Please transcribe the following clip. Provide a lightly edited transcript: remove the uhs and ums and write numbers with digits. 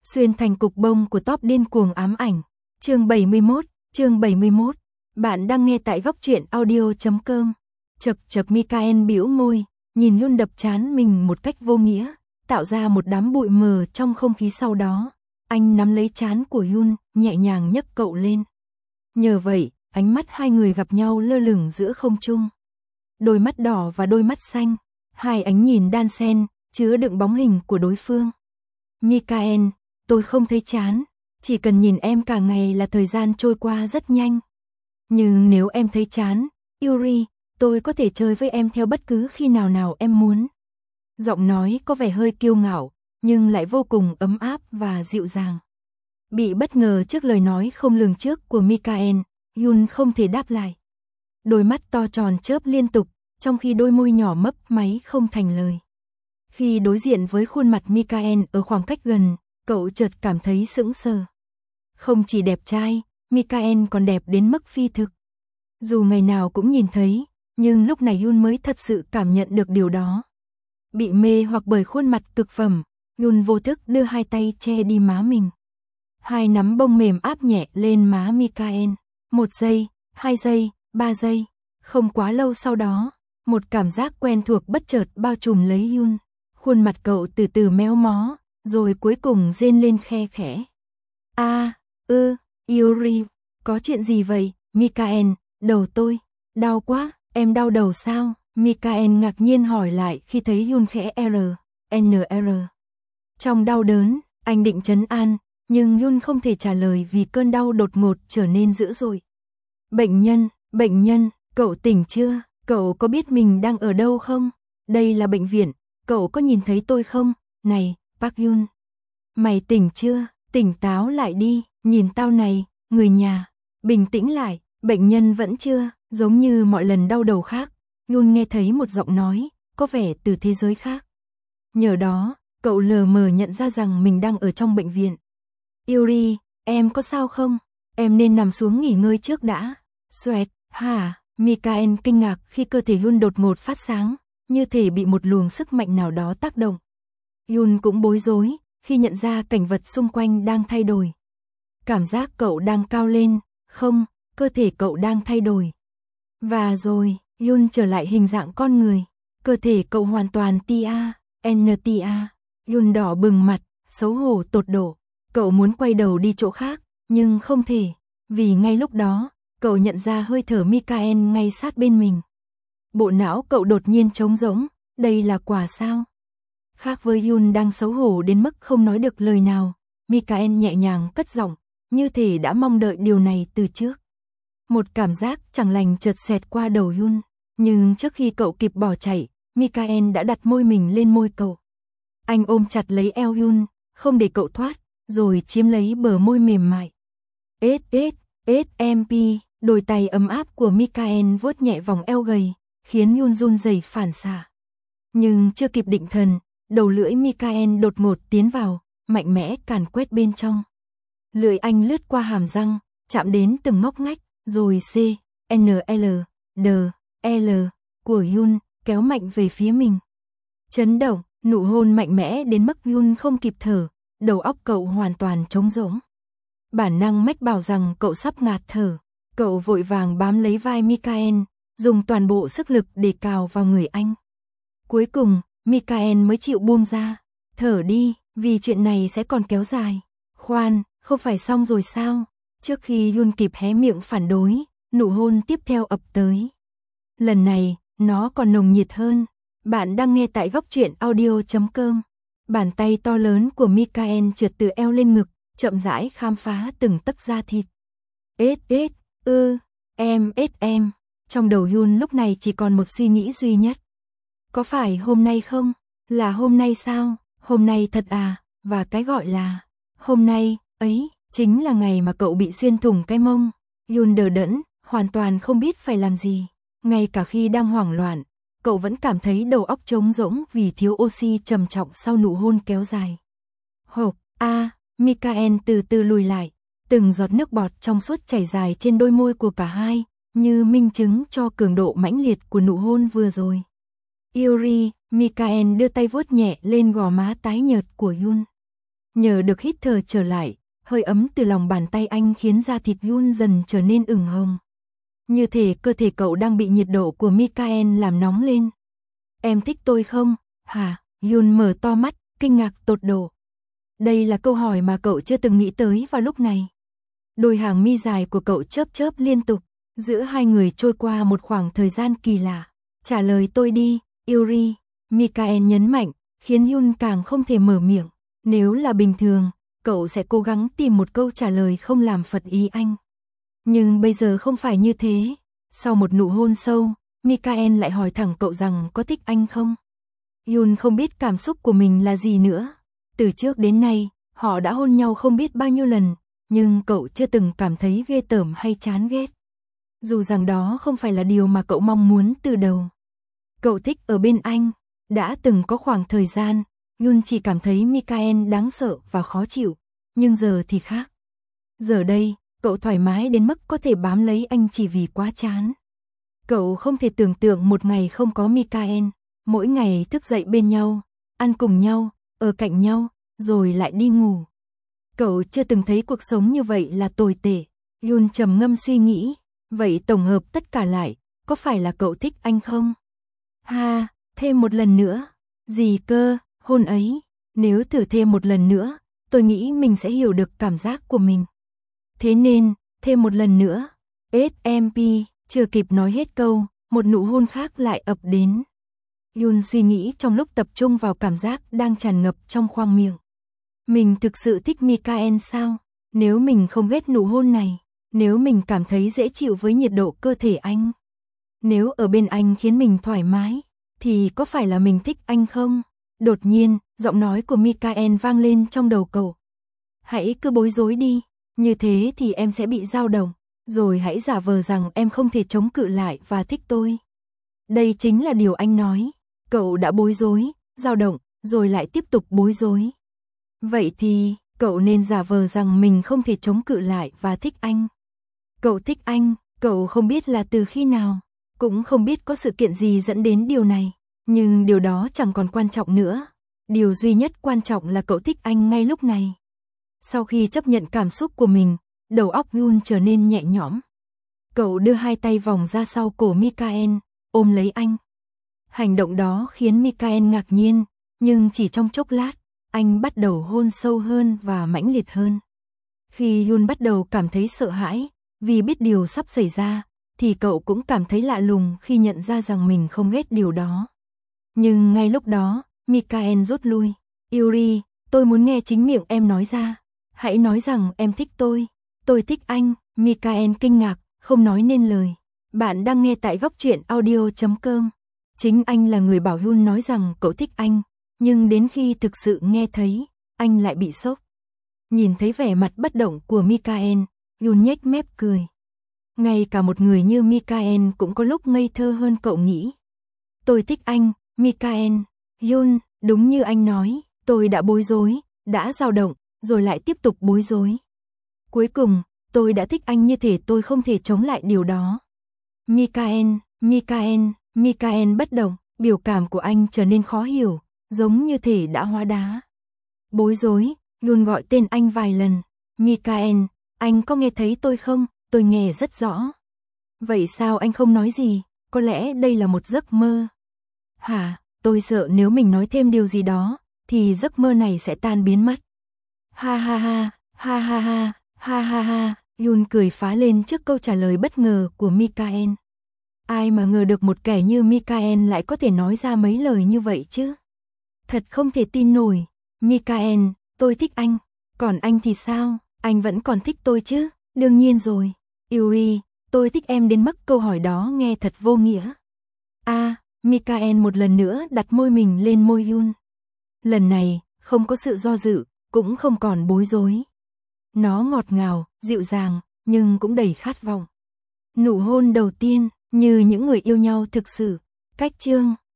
xuyên thành cục bông của top điên cuồng ám ảnh. Chương 71. Bạn đang nghe tại góc truyện audio.com. Chật Mikael bĩu môi, nhìn Yun đập trán mình một cách vô nghĩa, tạo ra một đám bụi mờ trong không khí. Sau đó, anh nắm lấy trán của Yun, nhẹ nhàng nhấc cậu lên. Nhờ vậy, ánh mắt hai người gặp nhau lơ lửng giữa không trung. Đôi mắt đỏ và đôi mắt xanh, hai ánh nhìn đan xen, chứa đựng bóng hình của đối phương. Mikael, tôi không thấy chán, chỉ cần nhìn em cả ngày là thời gian trôi qua rất nhanh. Nhưng nếu em thấy chán, Yuri, tôi có thể chơi với em theo bất cứ khi nào em muốn. Giọng nói có vẻ hơi kiêu ngạo, nhưng lại vô cùng ấm áp và dịu dàng. Bị bất ngờ trước lời nói không lường trước của Mikael, Yun không thể đáp lại. Đôi mắt to tròn chớp liên tục, trong khi đôi môi nhỏ mấp máy không thành lời. Khi đối diện với khuôn mặt Mikael ở khoảng cách gần, cậu chợt cảm thấy sững sờ. Không chỉ đẹp trai, Mikael còn đẹp đến mức phi thực. Dù ngày nào cũng nhìn thấy, nhưng lúc này Yun mới thật sự cảm nhận được điều đó. Bị mê hoặc bởi khuôn mặt cực phẩm, Yun vô thức đưa hai tay che đi má mình. Hai nắm bông mềm áp nhẹ lên má Mikael. 1 giây, 2 giây, 3 giây. Không quá lâu sau đó, một cảm giác quen thuộc bất chợt bao trùm lấy Yun. Khuôn mặt cậu từ từ méo mó, rồi cuối cùng rên lên khe khẽ. Yuri, có chuyện gì vậy? Mikael, đầu tôi, đau quá, em đau đầu sao? Mikael ngạc nhiên hỏi lại khi thấy Yun khẽ NR. Trong đau đớn, anh định trấn an, nhưng Yun không thể trả lời vì cơn đau đột ngột trở nên dữ dội. Bệnh nhân, cậu tỉnh chưa? Cậu có biết mình đang ở đâu không? Đây là bệnh viện, cậu có nhìn thấy tôi không? Này, Park Yun, mày tỉnh chưa? Tỉnh táo lại đi, nhìn tao này, người nhà, bình tĩnh lại, bệnh nhân vẫn chưa, giống như mọi lần đau đầu khác. Yun nghe thấy một giọng nói, có vẻ từ thế giới khác. Nhờ đó, cậu lờ mờ nhận ra rằng mình đang ở trong bệnh viện. Yuri, em có sao không? Em nên nằm xuống nghỉ ngơi trước đã. Xoẹt, hả? Mikael kinh ngạc khi cơ thể Yun đột ngột phát sáng, như thể bị một luồng sức mạnh nào đó tác động. Yun cũng bối rối khi nhận ra cảnh vật xung quanh đang thay đổi. Cảm giác cậu đang cao lên, không, cơ thể cậu đang thay đổi. Và rồi, Yun trở lại hình dạng con người, cơ thể cậu hoàn toàn NTA. Yun đỏ bừng mặt, xấu hổ tột độ. Cậu muốn quay đầu đi chỗ khác, nhưng không thể, vì ngay lúc đó, cậu nhận ra hơi thở Mikael ngay sát bên mình. Bộ não cậu đột nhiên trống rỗng, đây là quả sao? Khác với Yun đang xấu hổ đến mức không nói được lời nào, Mikael nhẹ nhàng cất giọng, như thể đã mong đợi điều này từ trước. Một cảm giác chẳng lành chợt xẹt qua đầu Yun, nhưng trước khi cậu kịp bỏ chạy, Mikael đã đặt môi mình lên môi cậu. Anh ôm chặt lấy eo Yun, không để cậu thoát, rồi chiếm lấy bờ môi mềm mại. SMP, đôi tay ấm áp của Mikael vuốt nhẹ vòng eo gầy, khiến Yun run rẩy phản xạ. Nhưng chưa kịp định thần, đầu lưỡi Mikael đột ngột tiến vào, mạnh mẽ càn quét bên trong. Lưỡi anh lướt qua hàm răng, chạm đến từng ngóc ngách, rồi CNL của Yun kéo mạnh về phía mình. Chấn động, nụ hôn mạnh mẽ đến mức Yun không kịp thở, đầu óc cậu hoàn toàn trống rỗng. Bản năng mách bảo rằng cậu sắp ngạt thở, cậu vội vàng bám lấy vai Mikael, dùng toàn bộ sức lực để cào vào người anh. Cuối cùng, Mikael mới chịu buông ra. Thở đi, vì chuyện này sẽ còn kéo dài. Khoan, không phải xong rồi sao? Trước khi Yun kịp hé miệng phản đối, nụ hôn tiếp theo ập tới. Lần này, nó còn nồng nhiệt hơn. Bạn đang nghe tại góc truyện audio.com. Bàn tay to lớn của Mikael trượt từ eo lên ngực, chậm rãi khám phá từng tấc da thịt. Em. Trong đầu Yun lúc này chỉ còn một suy nghĩ duy nhất. Có phải hôm nay không? Là hôm nay sao? Hôm nay thật à? Và cái gọi là hôm nay ấy chính là ngày mà cậu bị xuyên thủng cái mông. Yun đờ đẫn, hoàn toàn không biết phải làm gì. Ngay cả khi đang hoảng loạn, cậu vẫn cảm thấy đầu óc trống rỗng vì thiếu oxy trầm trọng sau nụ hôn kéo dài. Mikael từ từ lùi lại, từng giọt nước bọt trong suốt chảy dài trên đôi môi của cả hai, như minh chứng cho cường độ mãnh liệt của nụ hôn vừa rồi. Yuri, Mikael đưa tay vuốt nhẹ lên gò má tái nhợt của Yun. Nhờ được hít thở trở lại, hơi ấm từ lòng bàn tay anh khiến da thịt Yoon dần trở nên ửng hồng. Như thể cơ thể cậu đang bị nhiệt độ của Mikael làm nóng lên. Em thích tôi không? Hả? Yoon mở to mắt, kinh ngạc tột độ. Đây là câu hỏi mà cậu chưa từng nghĩ tới vào lúc này. Đôi hàng mi dài của cậu chớp chớp liên tục, giữa hai người trôi qua một khoảng thời gian kỳ lạ. Trả lời tôi đi, Yuri, Mikael nhấn mạnh, khiến Yoon càng không thể mở miệng. Nếu là bình thường, cậu sẽ cố gắng tìm một câu trả lời không làm phật ý anh. Nhưng bây giờ không phải như thế. Sau một nụ hôn sâu, Mikael lại hỏi thẳng cậu rằng có thích anh không? Yoon không biết cảm xúc của mình là gì nữa. Từ trước đến nay, họ đã hôn nhau không biết bao nhiêu lần, nhưng cậu chưa từng cảm thấy ghê tởm hay chán ghét. Dù rằng đó không phải là điều mà cậu mong muốn từ đầu. Cậu thích ở bên anh. Đã từng có khoảng thời gian, Yoon chỉ cảm thấy Mikael đáng sợ và khó chịu, nhưng giờ thì khác. Giờ đây, cậu thoải mái đến mức có thể bám lấy anh chỉ vì quá chán. Cậu không thể tưởng tượng một ngày không có Mikael, mỗi ngày thức dậy bên nhau, ăn cùng nhau, ở cạnh nhau, rồi lại đi ngủ. Cậu chưa từng thấy cuộc sống như vậy là tồi tệ. Yoon trầm ngâm suy nghĩ, vậy tổng hợp tất cả lại, có phải là cậu thích anh không? Ha, thêm một lần nữa. Gì cơ, hôn ấy, nếu thử thêm một lần nữa, tôi nghĩ mình sẽ hiểu được cảm giác của mình. Thế nên, thêm một lần nữa. SMP, chưa kịp nói hết câu, một nụ hôn khác lại ập đến. Yoon suy nghĩ trong lúc tập trung vào cảm giác đang tràn ngập trong khoang miệng. Mình thực sự thích Mikael sao? Nếu mình không ghét nụ hôn này, nếu mình cảm thấy dễ chịu với nhiệt độ cơ thể anh, nếu ở bên anh khiến mình thoải mái, thì có phải là mình thích anh không? Đột nhiên, giọng nói của Mikael vang lên trong đầu cậu. Hãy cứ bối rối đi, như thế thì em sẽ bị dao động, rồi hãy giả vờ rằng em không thể chống cự lại và thích tôi. Đây chính là điều anh nói. Cậu đã bối rối, dao động, rồi lại tiếp tục bối rối. Vậy thì, cậu nên giả vờ rằng mình không thể chống cự lại và thích anh. Cậu thích anh, cậu không biết là từ khi nào, cũng không biết có sự kiện gì dẫn đến điều này, nhưng điều đó chẳng còn quan trọng nữa. Điều duy nhất quan trọng là cậu thích anh ngay lúc này. Sau khi chấp nhận cảm xúc của mình, đầu óc Yoon trở nên nhẹ nhõm. Cậu đưa hai tay vòng ra sau cổ Mikael, ôm lấy anh. Hành động đó khiến Mikael ngạc nhiên, nhưng chỉ trong chốc lát, anh bắt đầu hôn sâu hơn và mãnh liệt hơn. Khi Yoon bắt đầu cảm thấy sợ hãi, vì biết điều sắp xảy ra, thì cậu cũng cảm thấy lạ lùng khi nhận ra rằng mình không ghét điều đó. Nhưng ngay lúc đó, Mikael rút lui. Yuri, tôi muốn nghe chính miệng em nói ra. Hãy nói rằng em thích tôi. Tôi thích anh. Mikael kinh ngạc, không nói nên lời. Bạn đang nghe tại Góc Truyện Audio.com. Chính anh là người bảo Yoon nói rằng cậu thích anh, nhưng đến khi thực sự nghe thấy, anh lại bị sốc. Nhìn thấy vẻ mặt bất động của Mikael, Yoon nhếch mép cười. Ngay cả một người như Mikael cũng có lúc ngây thơ hơn cậu nghĩ. Tôi thích anh, Mikael. Yoon, đúng như anh nói, tôi đã bối rối, đã dao động, rồi lại tiếp tục bối rối. Cuối cùng, tôi đã thích anh như thể tôi không thể chống lại điều đó. Mikael bất động, biểu cảm của anh trở nên khó hiểu, giống như thể đã hóa đá. Bối rối, Yoon gọi tên anh vài lần. Mikael, anh có nghe thấy tôi không? Tôi nghe rất rõ. Vậy sao anh không nói gì? Có lẽ đây là một giấc mơ. Hả, tôi sợ nếu mình nói thêm điều gì đó, thì giấc mơ này sẽ tan biến mất. Ha ha ha, ha ha ha, ha ha ha, Yoon cười phá lên trước câu trả lời bất ngờ của Mikael. Ai mà ngờ được một kẻ như Mikael lại có thể nói ra mấy lời như vậy chứ? Thật không thể tin nổi. Mikael, tôi thích anh. Còn anh thì sao? Anh vẫn còn thích tôi chứ? Đương nhiên rồi. Yuri, tôi thích em đến mức câu hỏi đó nghe thật vô nghĩa. Mikael một lần nữa đặt môi mình lên môi Yoon. Lần này, không có sự do dự, cũng không còn bối rối. Nó ngọt ngào, dịu dàng, nhưng cũng đầy khát vọng. Nụ hôn đầu tiên, như những người yêu nhau thực sự. Cách chương